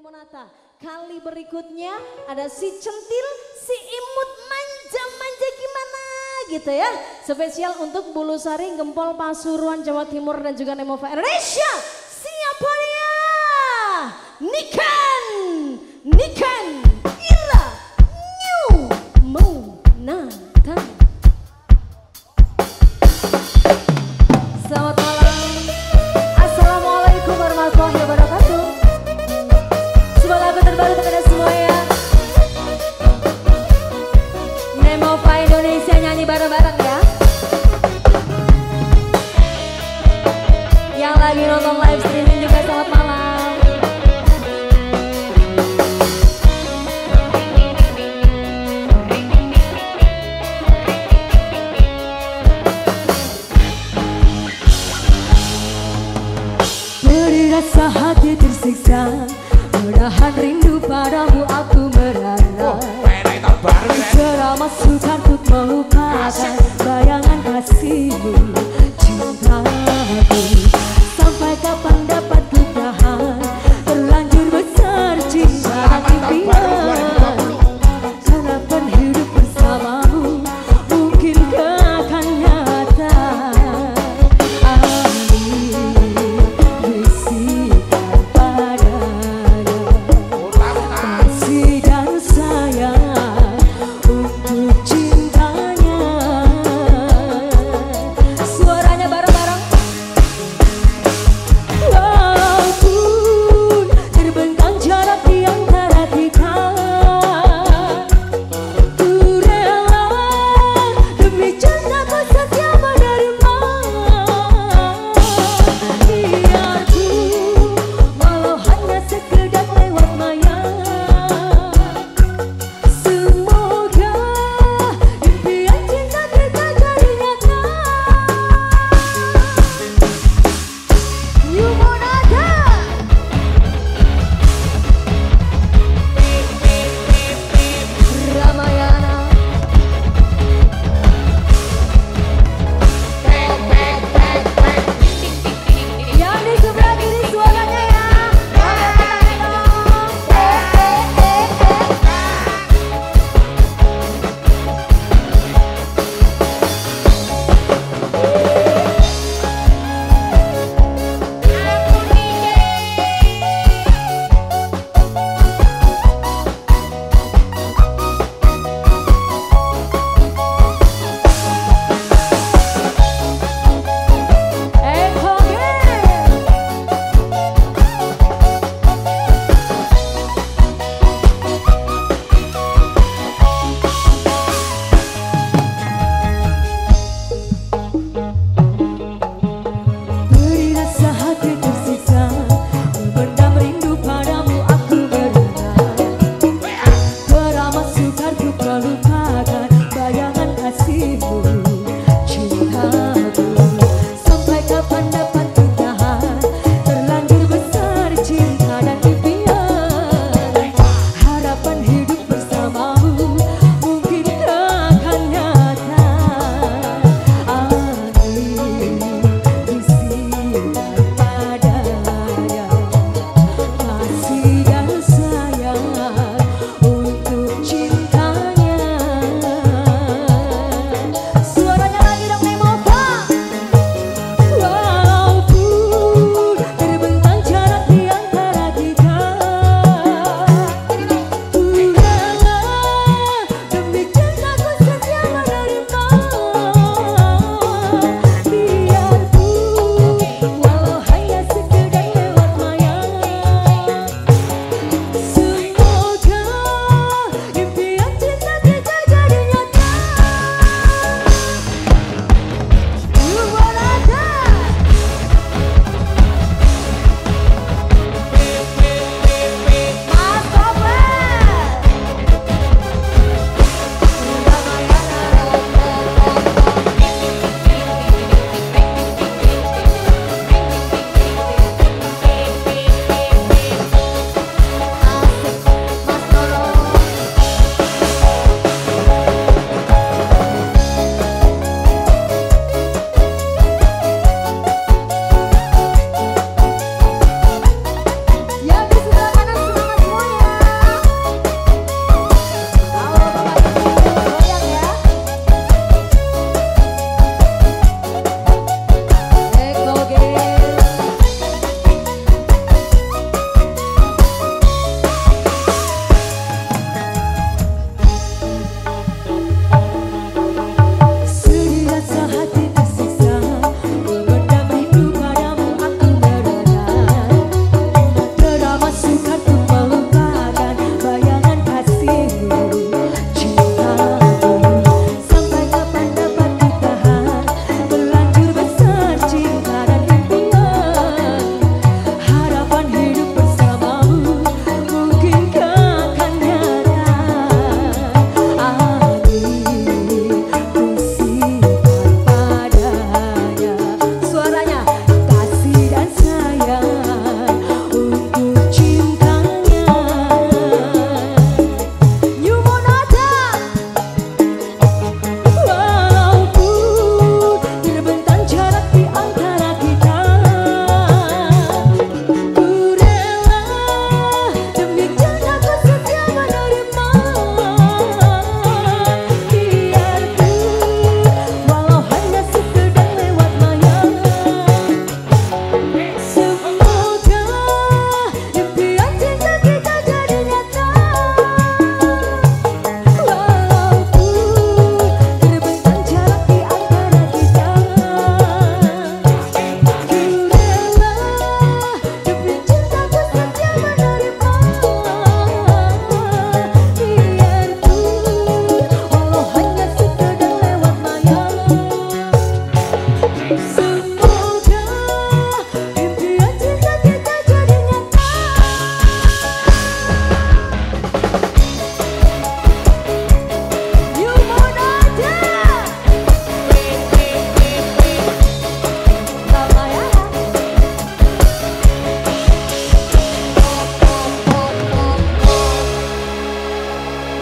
Monata. Kali berikutnya ada si centil, si imut manja-manja gimana gitu ya. Spesial untuk Bulusari, Gempol, Pasuruan, Jawa Timur dan juga Nemova Indonesia. Siapa dia? Niken, Ira, New Monata. Selamat malam. Assalamualaikum warahmatullahi wabarakatuh. Sebuah lagu terbaru untuk anda semua ya. Nemova Indonesia nyanyi bareng-bareng ya. Yang lagi nonton live streaming juga selamat malam. Beri rasa hati tersiksa, menahan rindu padamu aku merana. Ceramah sukar untuk melupakan bayangan kasihmu, cintaku. Sampai kapan dapat ku tahan, terlanjur besar cinta impian. Karena hidup bersamamu mungkin akan nyata. Bisikan padanya kasih dan sayang untuk cintanya. Suaranya bareng-bareng. Walaupun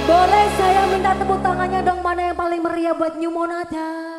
Boleh saya minta tepuk tangannya dong, mana yang paling meriah buat New Monata?